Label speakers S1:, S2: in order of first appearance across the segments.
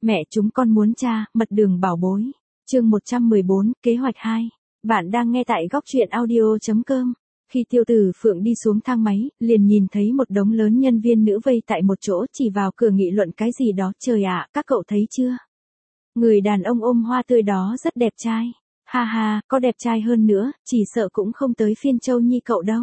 S1: Mẹ chúng con muốn cha, mật đường bảo bối. Chương 114, kế hoạch 2. Bạn đang nghe tại góc truyện audio.com. Khi Tiêu Tử Phượng đi xuống thang máy, liền nhìn thấy một đống lớn nhân viên nữ vây tại một chỗ chỉ vào cửa nghị luận cái gì đó. Trời ạ, các cậu thấy chưa? Người đàn ông ôm hoa tươi đó rất đẹp trai. Ha ha, có đẹp trai hơn nữa, chỉ sợ cũng không tới phiên Châu Nhi cậu đâu.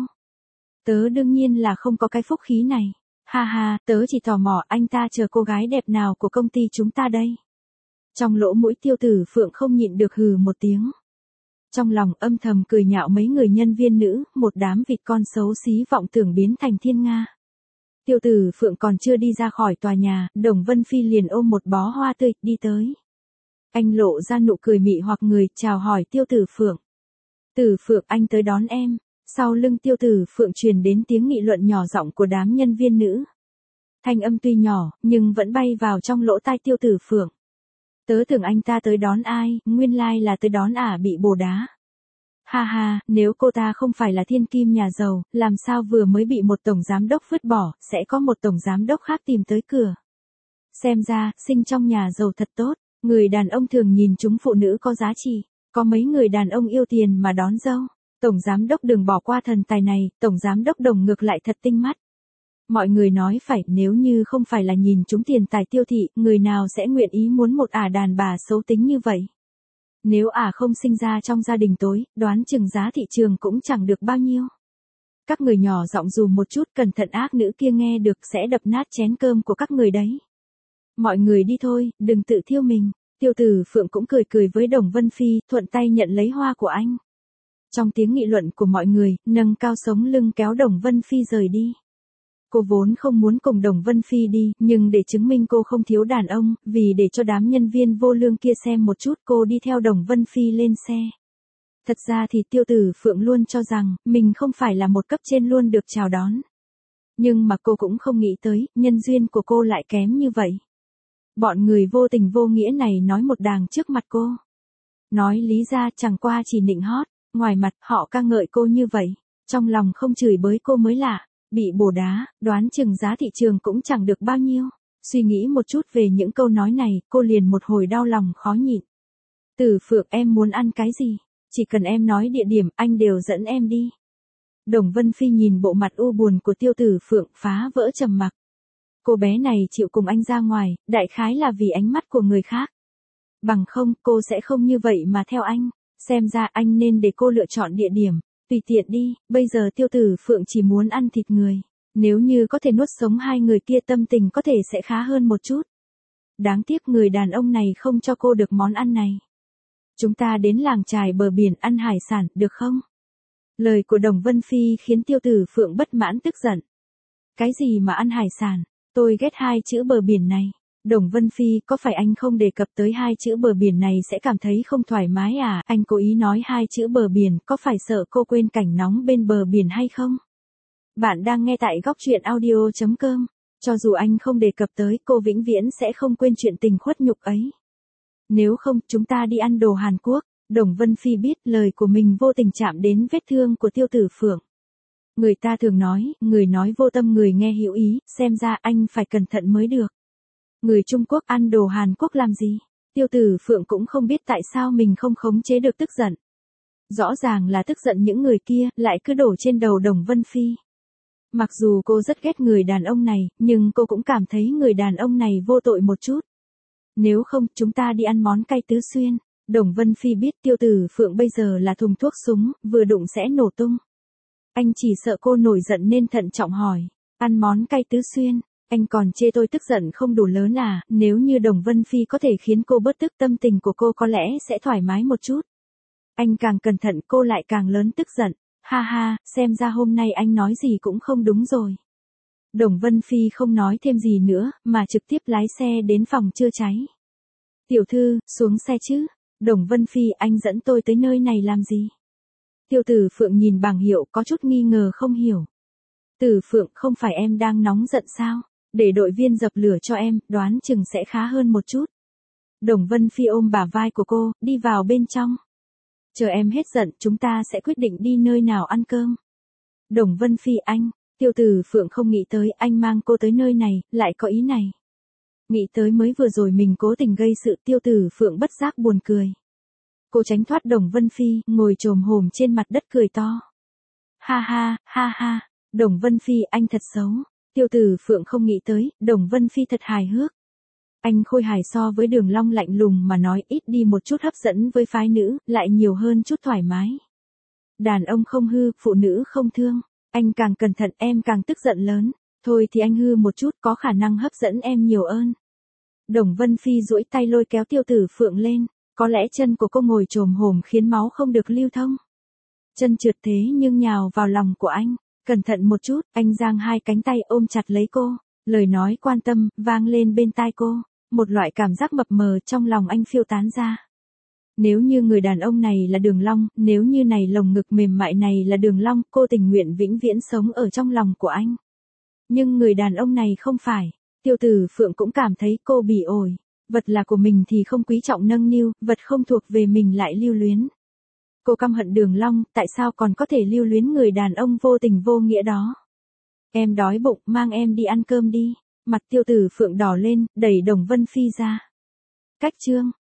S1: Tớ đương nhiên là không có cái phúc khí này. Ha ha, tớ chỉ tò mò anh ta chờ cô gái đẹp nào của công ty chúng ta đây. Trong lỗ mũi Tiêu Tử Phượng không nhịn được hừ một tiếng. Trong lòng âm thầm cười nhạo mấy người nhân viên nữ, một đám vịt con xấu xí vọng tưởng biến thành thiên nga. Tiêu Tử Phượng còn chưa đi ra khỏi tòa nhà, Đồng Vân Phi liền ôm một bó hoa tươi, đi tới. Anh lộ ra nụ cười mị hoặc người, chào hỏi Tiêu Tử Phượng. Tử Phượng, anh tới đón em. Sau lưng Tiêu Tử Phượng truyền đến tiếng nghị luận nhỏ giọng của đám nhân viên nữ. Thanh âm tuy nhỏ, nhưng vẫn bay vào trong lỗ tai Tiêu Tử Phượng. Tớ tưởng anh ta tới đón ai, nguyên lai là tới đón ả bị bồ đá. Ha ha, nếu cô ta không phải là thiên kim nhà giàu, làm sao vừa mới bị một tổng giám đốc vứt bỏ, sẽ có một tổng giám đốc khác tìm tới cửa. Xem ra, sinh trong nhà giàu thật tốt, người đàn ông thường nhìn chúng phụ nữ có giá trị, có mấy người đàn ông yêu tiền mà đón dâu. Tổng giám đốc đừng bỏ qua thần tài này, tổng giám đốc Đồng ngược lại thật tinh mắt. Mọi người nói phải, nếu như không phải là nhìn chúng tiền tài Tiêu thị, người nào sẽ nguyện ý muốn một ả đàn bà xấu tính như vậy. Nếu ả không sinh ra trong gia đình tối, đoán chừng giá thị trường cũng chẳng được bao nhiêu. Các người nhỏ giọng dù một chút, cẩn thận ác nữ kia nghe được sẽ đập nát chén cơm của các người đấy. Mọi người đi thôi, đừng tự thiêu mình. Tiêu Tử Phượng cũng cười cười với Đồng Vân Phi, thuận tay nhận lấy hoa của anh. Trong tiếng nghị luận của mọi người, nâng cao sống lưng kéo Đồng Vân Phi rời đi. Cô vốn không muốn cùng Đồng Vân Phi đi, nhưng để chứng minh cô không thiếu đàn ông, vì để cho đám nhân viên vô lương kia xem một chút, cô đi theo Đồng Vân Phi lên xe. Thật ra thì Tiêu Tử Phượng luôn cho rằng, mình không phải là một cấp trên luôn được chào đón. Nhưng mà cô cũng không nghĩ tới, nhân duyên của cô lại kém như vậy. Bọn người vô tình vô nghĩa này nói một đàng trước mặt cô. Nói lý ra chẳng qua chỉ nịnh hót, ngoài mặt họ ca ngợi cô như vậy, trong lòng không chửi bới cô mới lạ. Bị bồ đá, đoán chừng giá thị trường cũng chẳng được bao nhiêu. Suy nghĩ một chút về những câu nói này, cô liền một hồi đau lòng khó nhịn. Tử Phượng, em muốn ăn cái gì? Chỉ cần em nói địa điểm, anh đều dẫn em đi. Đồng Vân Phi nhìn bộ mặt u buồn của Tiêu Tử Phượng, phá vỡ trầm mặc. Cô bé này chịu cùng anh ra ngoài, đại khái là vì ánh mắt của người khác. Bằng không, cô sẽ không như vậy mà theo anh. Xem ra anh nên để cô lựa chọn địa điểm. Tùy tiện đi, bây giờ Tiêu Tử Phượng chỉ muốn ăn thịt người. Nếu như có thể nuốt sống hai người kia tâm tình có thể sẽ khá hơn một chút. Đáng tiếc người đàn ông này không cho cô được món ăn này. Chúng ta đến làng chài bờ biển ăn hải sản, được không? Lời của Đồng Vân Phi khiến Tiêu Tử Phượng bất mãn tức giận. Cái gì mà ăn hải sản? Tôi ghét hai chữ bờ biển này. Đồng Vân Phi, có phải anh không đề cập tới hai chữ bờ biển này sẽ cảm thấy không thoải mái à? Anh cố ý nói hai chữ bờ biển, có phải sợ cô quên cảnh nóng bên bờ biển hay không? Bạn đang nghe tại góc truyện audio.com. Cho dù anh không đề cập tới, cô vĩnh viễn sẽ không quên chuyện tình khuất nhục ấy. Nếu không, chúng ta đi ăn đồ Hàn Quốc. Đồng Vân Phi biết lời của mình vô tình chạm đến vết thương của Tiêu Tử Phượng. Người ta thường nói, người nói vô tâm người nghe hữu ý, xem ra anh phải cẩn thận mới được. Người Trung Quốc ăn đồ Hàn Quốc làm gì? Tiêu Tử Phượng cũng không biết tại sao mình không khống chế được tức giận. Rõ ràng là tức giận những người kia, lại cứ đổ trên đầu Đồng Vân Phi. Mặc dù cô rất ghét người đàn ông này, nhưng cô cũng cảm thấy người đàn ông này vô tội một chút. Nếu không, chúng ta đi ăn món cay Tứ Xuyên. Đồng Vân Phi biết Tiêu Tử Phượng bây giờ là thùng thuốc súng, vừa đụng sẽ nổ tung. Anh chỉ sợ cô nổi giận nên thận trọng hỏi, ăn món cay Tứ Xuyên. Anh còn chê tôi tức giận không đủ lớn à? Nếu như Đồng Vân Phi có thể khiến cô bớt tức, tâm tình của cô có lẽ sẽ thoải mái một chút. Anh càng cẩn thận cô lại càng lớn tức giận. Ha ha, xem ra hôm nay anh nói gì cũng không đúng rồi. Đồng Vân Phi không nói thêm gì nữa, mà trực tiếp lái xe đến phòng chữa cháy. Tiểu thư, xuống xe chứ. Đồng Vân Phi, anh dẫn tôi tới nơi này làm gì? Tiêu Tử Phượng nhìn bảng hiệu có chút nghi ngờ không hiểu. Tử Phượng, không phải em đang nóng giận sao? Để đội viên dập lửa cho em, đoán chừng sẽ khá hơn một chút. Đồng Vân Phi ôm bả vai của cô, đi vào bên trong. Chờ em hết giận, chúng ta sẽ quyết định đi nơi nào ăn cơm. Đồng Vân Phi, anh. Tiêu Tử Phượng không nghĩ tới anh mang cô tới nơi này, lại có ý này. Nghĩ tới mới vừa rồi mình cố tình gây sự, Tiêu Tử Phượng bất giác buồn cười. Cô tránh thoát Đồng Vân Phi, ngồi chồm hổm trên mặt đất cười to. Ha ha, ha ha, Đồng Vân Phi anh thật xấu. Tiêu Tử Phượng không nghĩ tới, Đồng Vân Phi thật hài hước. Anh khôi hài so với Đường Long lạnh lùng mà nói, ít đi một chút hấp dẫn với phái nữ, lại nhiều hơn chút thoải mái. Đàn ông không hư, phụ nữ không thương. Anh càng cẩn thận em càng tức giận lớn. Thôi thì anh hư một chút có khả năng hấp dẫn em nhiều hơn. Đồng Vân Phi duỗi tay lôi kéo Tiêu Tử Phượng lên. Có lẽ chân của cô ngồi chồm hổm khiến máu không được lưu thông. Chân trượt thế nhưng nhào vào lòng của anh. Cẩn thận một chút, anh giang hai cánh tay ôm chặt lấy cô. Lời nói quan tâm, vang lên bên tai cô. Một loại cảm giác mập mờ trong lòng anh phiêu tán ra. Nếu như người đàn ông này là Đường Long, nếu như này lồng ngực mềm mại này là Đường Long, cô tình nguyện vĩnh viễn sống ở trong lòng của anh. Nhưng người đàn ông này không phải. Tiêu Tử Phượng cũng cảm thấy cô bị ổi. Vật là của mình thì không quý trọng nâng niu, vật không thuộc về mình lại lưu luyến. Cô căm hận Đường Long, tại sao còn có thể lưu luyến người đàn ông vô tình vô nghĩa đó. Em đói bụng, mang em đi ăn cơm đi. Mặt Tiêu Tử Phượng đỏ lên, đẩy Đồng Vân Phi ra. Cách chương